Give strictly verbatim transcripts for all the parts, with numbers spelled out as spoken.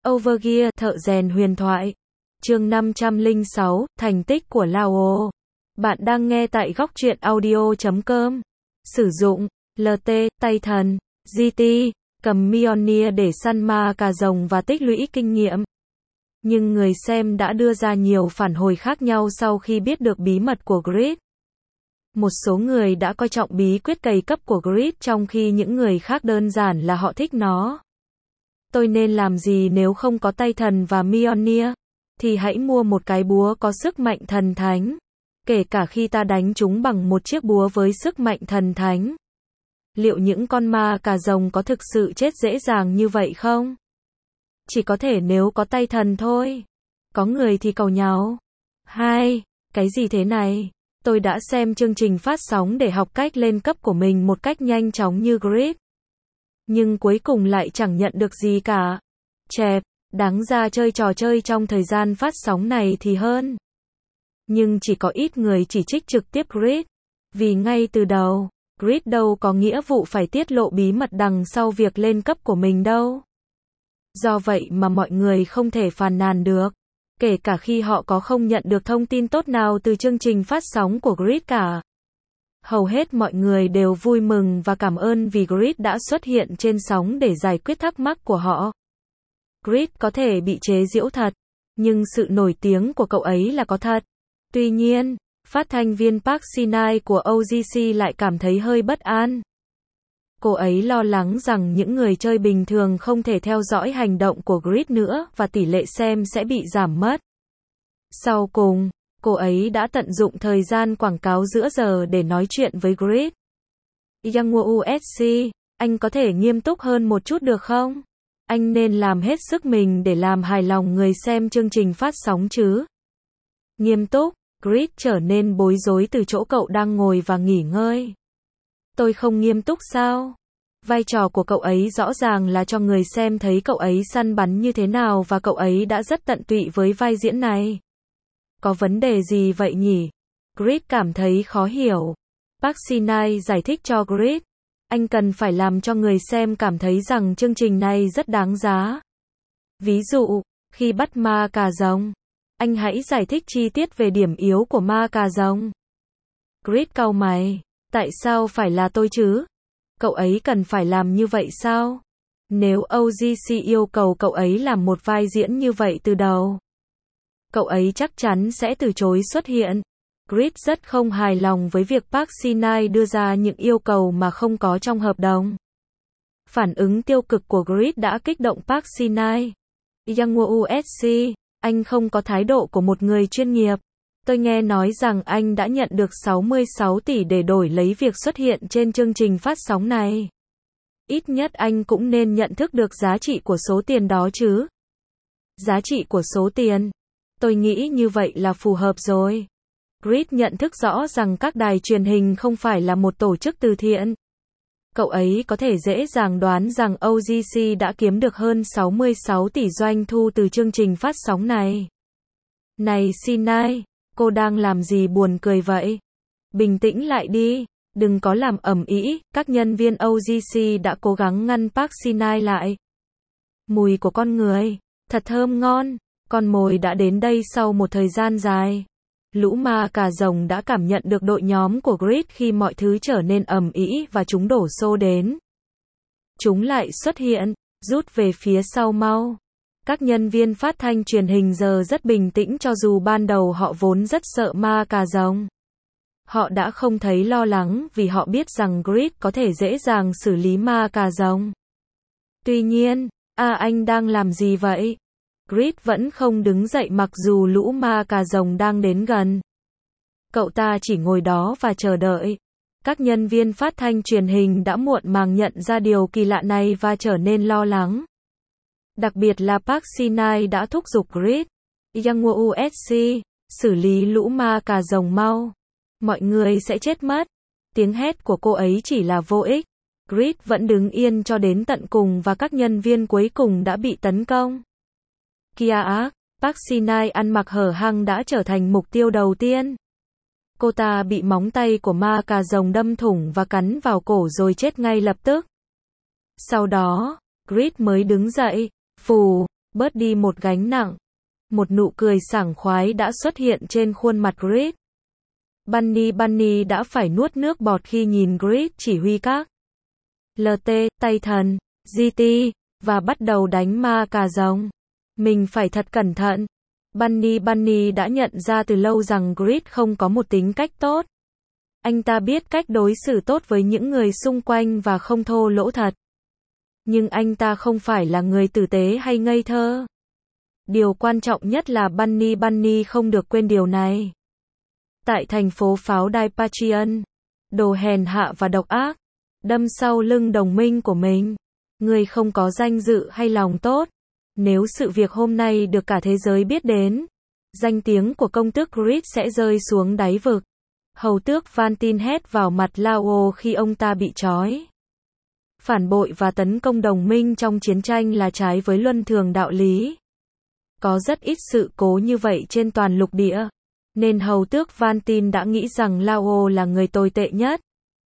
Overgear, thợ rèn huyền thoại. Chương năm trăm lẻ sáu, thành tích của Lao. Bạn đang nghe tại góc truyện audio chấm com. Sử dụng lờ tê, tay thần, giê tê, cầm Mjolnir để săn ma cà rồng và tích lũy kinh nghiệm. Nhưng người xem đã đưa ra nhiều phản hồi khác nhau sau khi biết được bí mật của Grid. Một số người đã coi trọng bí quyết cày cấp của Grid trong khi những người khác đơn giản là họ thích nó. Tôi nên làm gì nếu không có tay thần và Mjolnir? Thì hãy mua một cái búa có sức mạnh thần thánh. Kể cả khi ta đánh chúng bằng một chiếc búa với sức mạnh thần thánh. Liệu những con ma cà rồng có thực sự chết dễ dàng như vậy không? Chỉ có thể nếu có tay thần thôi. Có người thì cầu nhau. Hai, cái gì thế này? Tôi đã xem chương trình phát sóng để học cách lên cấp của mình một cách nhanh chóng như Grid. Nhưng cuối cùng lại chẳng nhận được gì cả. Chẹp, đáng ra chơi trò chơi trong thời gian phát sóng này thì hơn. Nhưng chỉ có ít người chỉ trích trực tiếp Grid. Vì ngay từ đầu, Grid đâu có nghĩa vụ phải tiết lộ bí mật đằng sau việc lên cấp của mình đâu. Do vậy mà mọi người không thể phàn nàn được. Kể cả khi họ có không nhận được thông tin tốt nào từ chương trình phát sóng của Grid cả. Hầu hết mọi người đều vui mừng và cảm ơn vì Grid đã xuất hiện trên sóng để giải quyết thắc mắc của họ. Grid có thể bị chế giễu thật, nhưng sự nổi tiếng của cậu ấy là có thật. Tuy nhiên, phát thanh viên Park Shin-hye của o giê xê lại cảm thấy hơi bất an. Cô ấy lo lắng rằng những người chơi bình thường không thể theo dõi hành động của Grid nữa và tỷ lệ xem sẽ bị giảm mất. Sau cùng, cô ấy đã tận dụng thời gian quảng cáo giữa giờ để nói chuyện với Grid. Youngwoo u ét xê, anh có thể nghiêm túc hơn một chút được không? Anh nên làm hết sức mình để làm hài lòng người xem chương trình phát sóng chứ. Nghiêm túc, Grid trở nên bối rối từ chỗ cậu đang ngồi và nghỉ ngơi. Tôi không nghiêm túc sao? Vai trò của cậu ấy rõ ràng là cho người xem thấy cậu ấy săn bắn như thế nào và cậu ấy đã rất tận tụy với vai diễn này. Có vấn đề gì vậy nhỉ? Grid cảm thấy khó hiểu. Park Shin-hye giải thích cho Grid. Anh cần phải làm cho người xem cảm thấy rằng chương trình này rất đáng giá. Ví dụ, khi bắt ma cà rồng, anh hãy giải thích chi tiết về điểm yếu của ma cà rồng. Grid cau mày. Tại sao phải là tôi chứ? Cậu ấy cần phải làm như vậy sao? Nếu o giê xê yêu cầu cậu ấy làm một vai diễn như vậy từ đầu, cậu ấy chắc chắn sẽ từ chối xuất hiện. Grid rất không hài lòng với việc Park Shin-hye đưa ra những yêu cầu mà không có trong hợp đồng. Phản ứng tiêu cực của Grid đã kích động Park Shin-hye. Youngwoo u ét xê, anh không có thái độ của một người chuyên nghiệp. Tôi nghe nói rằng anh đã nhận được sáu mươi sáu tỷ để đổi lấy việc xuất hiện trên chương trình phát sóng này. Ít nhất anh cũng nên nhận thức được giá trị của số tiền đó chứ. Giá trị của số tiền. Tôi nghĩ như vậy là phù hợp rồi. Grid nhận thức rõ rằng các đài truyền hình không phải là một tổ chức từ thiện. Cậu ấy có thể dễ dàng đoán rằng o giê xê đã kiếm được hơn sáu mươi sáu tỷ doanh thu từ chương trình phát sóng này. Này Shin-hye, cô đang làm gì buồn cười vậy? Bình tĩnh lại đi, đừng có làm ầm ĩ. Các nhân viên o giê xê đã cố gắng ngăn Park Shin-hye lại. Mùi của con người, thật thơm ngon. Con mồi đã đến đây sau một thời gian dài. Lũ ma cà rồng đã cảm nhận được đội nhóm của Grid khi mọi thứ trở nên ầm ĩ và chúng đổ xô đến. Chúng lại xuất hiện, rút về phía sau mau. Các nhân viên phát thanh truyền hình giờ rất bình tĩnh cho dù ban đầu họ vốn rất sợ ma cà rồng. Họ đã không thấy lo lắng vì họ biết rằng Grid có thể dễ dàng xử lý ma cà rồng. Tuy nhiên, à anh đang làm gì vậy? Grid vẫn không đứng dậy mặc dù lũ ma cà rồng đang đến gần. Cậu ta chỉ ngồi đó và chờ đợi. Các nhân viên phát thanh truyền hình đã muộn màng nhận ra điều kỳ lạ này và trở nên lo lắng. Đặc biệt là Park Shin-hye đã thúc giục Grid. Youngwoo u ét xê, xử lý lũ ma cà rồng mau. Mọi người sẽ chết mất. Tiếng hét của cô ấy chỉ là vô ích. Grid vẫn đứng yên cho đến tận cùng và các nhân viên cuối cùng đã bị tấn công. Kia ác, Park Shin-hye ăn mặc hở hang đã trở thành mục tiêu đầu tiên. Cô ta bị móng tay của ma cà rồng đâm thủng và cắn vào cổ rồi chết ngay lập tức. Sau đó, Grid mới đứng dậy. Phù, bớt đi một gánh nặng. Một nụ cười sảng khoái đã xuất hiện trên khuôn mặt Grid. Bunny Bunny đã phải nuốt nước bọt khi nhìn Grid chỉ huy các lờ tê, tay thần, giê tê, và bắt đầu đánh ma cà rồng. Mình phải thật cẩn thận. Bunny Bunny đã nhận ra từ lâu rằng Grid không có một tính cách tốt. Anh ta biết cách đối xử tốt với những người xung quanh và không thô lỗ thật. Nhưng anh ta không phải là người tử tế hay ngây thơ. Điều quan trọng nhất là Bunny Bunny không được quên điều này. Tại thành phố pháo đài Patreon, đồ hèn hạ và độc ác, đâm sau lưng đồng minh của mình. Người không có danh dự hay lòng tốt. Nếu sự việc hôm nay được cả thế giới biết đến, danh tiếng của công tước Grid sẽ rơi xuống đáy vực. Hầu tước Valtin hét vào mặt Lao khi ông ta bị trói. Phản bội và tấn công đồng minh trong chiến tranh là trái với luân thường đạo lý. Có rất ít sự cố như vậy trên toàn lục địa, nên hầu tước Valtin đã nghĩ rằng Lao là người tồi tệ nhất.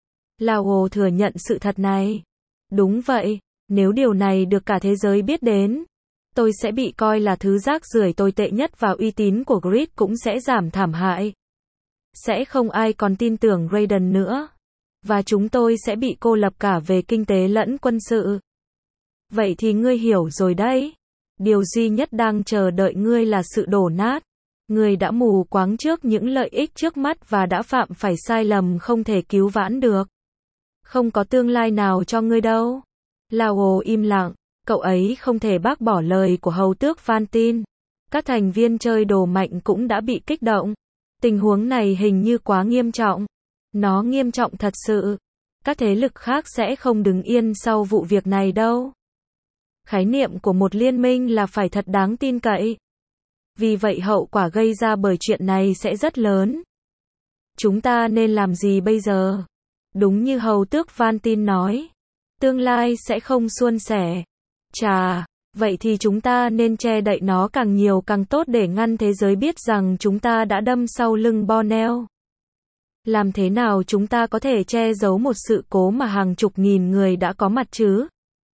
Lao thừa nhận sự thật này. Đúng vậy, nếu điều này được cả thế giới biết đến, tôi sẽ bị coi là thứ rác rưởi tồi tệ nhất và uy tín của Grid cũng sẽ giảm thảm hại. Sẽ không ai còn tin tưởng Raiden nữa. Và chúng tôi sẽ bị cô lập cả về kinh tế lẫn quân sự. Vậy thì ngươi hiểu rồi đấy. Điều duy nhất đang chờ đợi ngươi là sự đổ nát. Ngươi đã mù quáng trước những lợi ích trước mắt và đã phạm phải sai lầm không thể cứu vãn được. Không có tương lai nào cho ngươi đâu. Lao im lặng, cậu ấy không thể bác bỏ lời của hầu tước Valtin. Các thành viên chơi đồ mạnh cũng đã bị kích động. Tình huống này hình như quá nghiêm trọng. Nó nghiêm trọng thật sự. Các thế lực khác sẽ không đứng yên sau vụ việc này đâu. Khái niệm của một liên minh là phải thật đáng tin cậy. Vì vậy hậu quả gây ra bởi chuyện này sẽ rất lớn. Chúng ta nên làm gì bây giờ? Đúng như hầu tước Valtin nói. Tương lai sẽ không suôn sẻ. Chà, vậy thì chúng ta nên che đậy nó càng nhiều càng tốt để ngăn thế giới biết rằng chúng ta đã đâm sau lưng Borneo. Làm thế nào chúng ta có thể che giấu một sự cố mà hàng chục nghìn người đã có mặt chứ?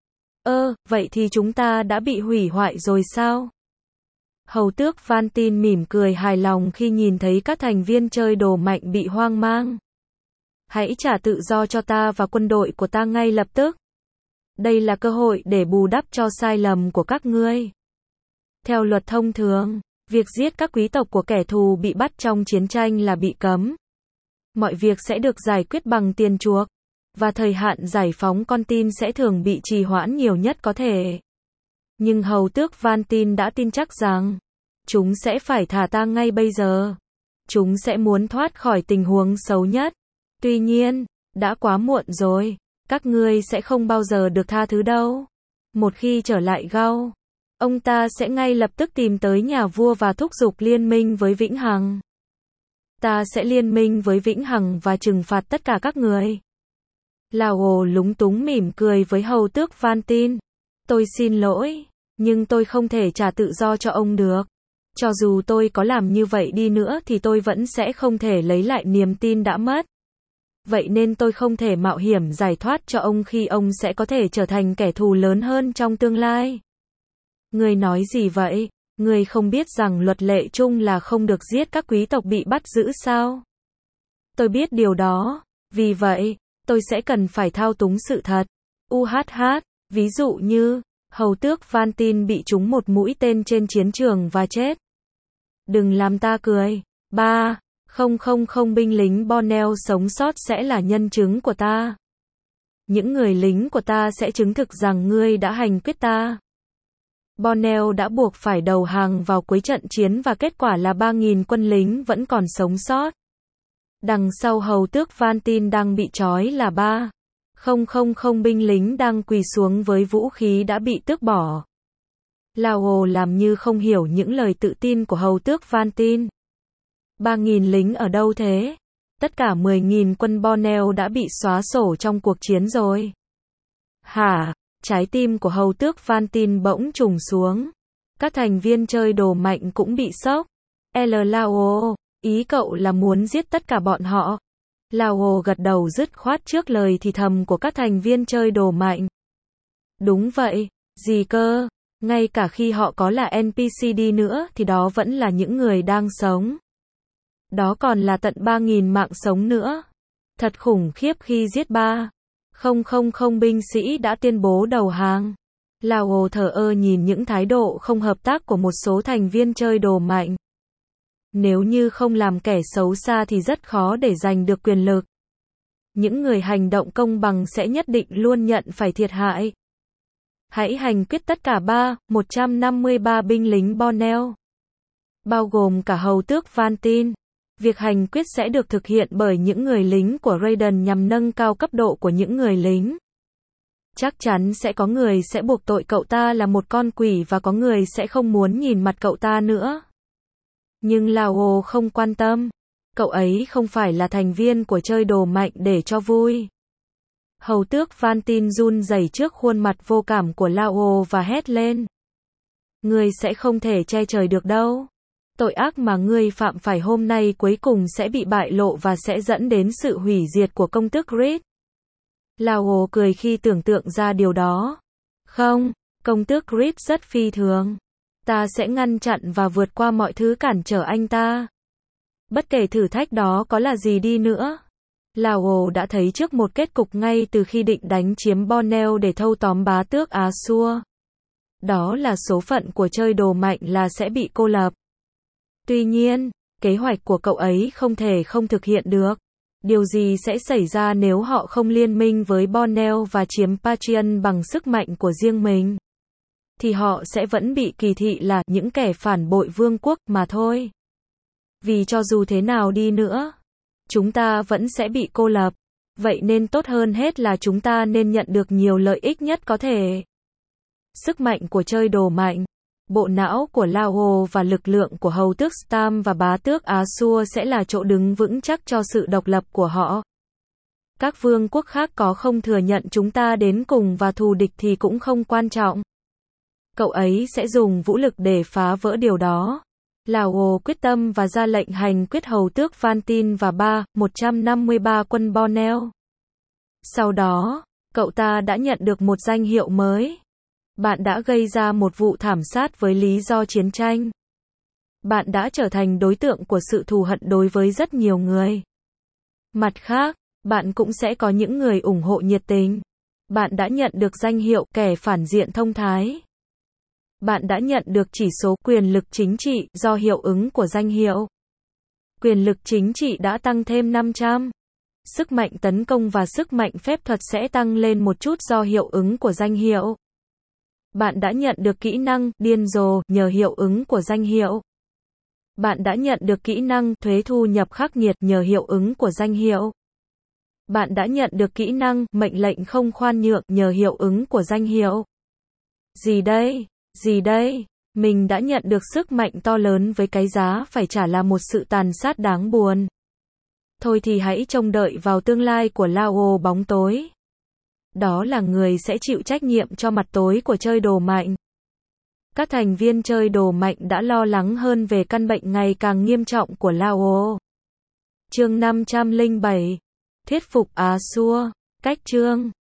Ơ, vậy thì chúng ta đã bị hủy hoại rồi sao? Hầu tước Valtin mỉm cười hài lòng khi nhìn thấy các thành viên chơi đồ mạnh bị hoang mang. Hãy trả tự do cho ta và quân đội của ta ngay lập tức. Đây là cơ hội để bù đắp cho sai lầm của các ngươi. Theo luật thông thường, việc giết các quý tộc của kẻ thù bị bắt trong chiến tranh là bị cấm. Mọi việc sẽ được giải quyết bằng tiền chuộc, và thời hạn giải phóng con tin sẽ thường bị trì hoãn nhiều nhất có thể. Nhưng hầu tước Valtin đã tin chắc rằng, chúng sẽ phải thả ta ngay bây giờ. Chúng sẽ muốn thoát khỏi tình huống xấu nhất. Tuy nhiên, đã quá muộn rồi. Các ngươi sẽ không bao giờ được tha thứ đâu. Một khi trở lại Gao, ông ta sẽ ngay lập tức tìm tới nhà vua và thúc giục liên minh với Vĩnh Hằng. Ta sẽ liên minh với Vĩnh Hằng và trừng phạt tất cả các người. Lao lúng túng mỉm cười với hầu tước Valtin. Tôi xin lỗi, nhưng tôi không thể trả tự do cho ông được. Cho dù tôi có làm như vậy đi nữa thì tôi vẫn sẽ không thể lấy lại niềm tin đã mất. Vậy nên tôi không thể mạo hiểm giải thoát cho ông khi ông sẽ có thể trở thành kẻ thù lớn hơn trong tương lai. Ngươi nói gì vậy? Ngươi không biết rằng luật lệ chung là không được giết các quý tộc bị bắt giữ sao? Tôi biết điều đó, vì vậy, tôi sẽ cần phải thao túng sự thật. u hát hát, ví dụ như, hầu tước Valtin bị trúng một mũi tên trên chiến trường và chết. Đừng làm ta cười. ba. Không không không binh lính Borneo sống sót sẽ là nhân chứng của ta. Những người lính của ta sẽ chứng thực rằng ngươi đã hành quyết ta. Borneo đã buộc phải đầu hàng vào cuối trận chiến và kết quả là ba nghìn quân lính vẫn còn sống sót. Đằng sau hầu tước Valtin đang bị trói là ba. Không không không binh lính đang quỳ xuống với vũ khí đã bị tước bỏ. Lao làm như không hiểu những lời tự tin của hầu tước Valtin. ba nghìn lính ở đâu thế? Tất cả mười nghìn quân Borneo đã bị xóa sổ trong cuộc chiến rồi. Hả? Trái tim của hầu tước Valtin bỗng trùng xuống. Các thành viên chơi đồ mạnh cũng bị sốc. L Lao, ý cậu là muốn giết tất cả bọn họ. Lao gật đầu dứt khoát trước lời thì thầm của các thành viên chơi đồ mạnh. Đúng vậy, gì cơ? Ngay cả khi họ có là en pê xê đi nữa thì đó vẫn là những người đang sống. Đó còn là tận ba nghìn mạng sống nữa. Thật khủng khiếp khi giết ba nghìn binh sĩ đã tuyên bố đầu hàng. Lao thờ ơ nhìn những thái độ không hợp tác của một số thành viên chơi đồ mạnh. Nếu như không làm kẻ xấu xa thì rất khó để giành được quyền lực. Những người hành động công bằng sẽ nhất định luôn nhận phải thiệt hại. Hãy hành quyết tất cả ba nghìn một trăm năm mươi ba binh lính Bonnell, bao gồm cả hầu tước Valtin. Việc hành quyết sẽ được thực hiện bởi những người lính của Raiden nhằm nâng cao cấp độ của những người lính. Chắc chắn sẽ có người sẽ buộc tội cậu ta là một con quỷ và có người sẽ không muốn nhìn mặt cậu ta nữa. Nhưng Lao không quan tâm. Cậu ấy không phải là thành viên của chơi đồ mạnh để cho vui. Hầu tước Valtin run rẩy trước khuôn mặt vô cảm của Lao và hét lên. Ngươi sẽ không thể che trời được đâu. Tội ác mà ngươi phạm phải hôm nay cuối cùng sẽ bị bại lộ và sẽ dẫn đến sự hủy diệt của công tước Reed. Lao cười khi tưởng tượng ra điều đó. Không, công tước Reed rất phi thường. Ta sẽ ngăn chặn và vượt qua mọi thứ cản trở anh ta. Bất kể thử thách đó có là gì đi nữa. Lao đã thấy trước một kết cục ngay từ khi định đánh chiếm Bonnell để thâu tóm bá tước Azure. Đó là số phận của chơi đồ mạnh là sẽ bị cô lập. Tuy nhiên, kế hoạch của cậu ấy không thể không thực hiện được. Điều gì sẽ xảy ra nếu họ không liên minh với Bonnell và chiếm Patreon bằng sức mạnh của riêng mình? Thì họ sẽ vẫn bị kỳ thị là những kẻ phản bội vương quốc mà thôi. Vì cho dù thế nào đi nữa, chúng ta vẫn sẽ bị cô lập. Vậy nên tốt hơn hết là chúng ta nên nhận được nhiều lợi ích nhất có thể. Sức mạnh của chơi đồ mạnh, bộ não của Lao và lực lượng của hầu tước Stam và bá tước Azure sẽ là chỗ đứng vững chắc cho sự độc lập của họ. Các vương quốc khác có không thừa nhận chúng ta đến cùng và thù địch thì cũng không quan trọng. Cậu ấy sẽ dùng vũ lực để phá vỡ điều đó. Lao quyết tâm và ra lệnh hành quyết hầu tước Valtin và ba nghìn một trăm năm mươi ba quân Bonnell. Sau đó, cậu ta đã nhận được một danh hiệu mới. Bạn đã gây ra một vụ thảm sát với lý do chiến tranh. Bạn đã trở thành đối tượng của sự thù hận đối với rất nhiều người. Mặt khác, bạn cũng sẽ có những người ủng hộ nhiệt tình. Bạn đã nhận được danh hiệu kẻ phản diện thông thái. Bạn đã nhận được chỉ số quyền lực chính trị do hiệu ứng của danh hiệu. Quyền lực chính trị đã tăng thêm năm trăm. Sức mạnh tấn công và sức mạnh phép thuật sẽ tăng lên một chút do hiệu ứng của danh hiệu. Bạn đã nhận được kỹ năng điên rồ nhờ hiệu ứng của danh hiệu. Bạn đã nhận được kỹ năng thuế thu nhập khắc nghiệt nhờ hiệu ứng của danh hiệu. Bạn đã nhận được kỹ năng mệnh lệnh không khoan nhượng nhờ hiệu ứng của danh hiệu. Gì đây? Gì đây? Mình đã nhận được sức mạnh to lớn với cái giá phải trả là một sự tàn sát đáng buồn. Thôi thì hãy trông đợi vào tương lai của Lao bóng tối. Đó là người sẽ chịu trách nhiệm cho mặt tối của chơi đồ mạnh. Các thành viên chơi đồ mạnh đã lo lắng hơn về căn bệnh ngày càng nghiêm trọng của Lao. Chương năm trăm lẻ bảy. Thuyết phục Azure. Cách chương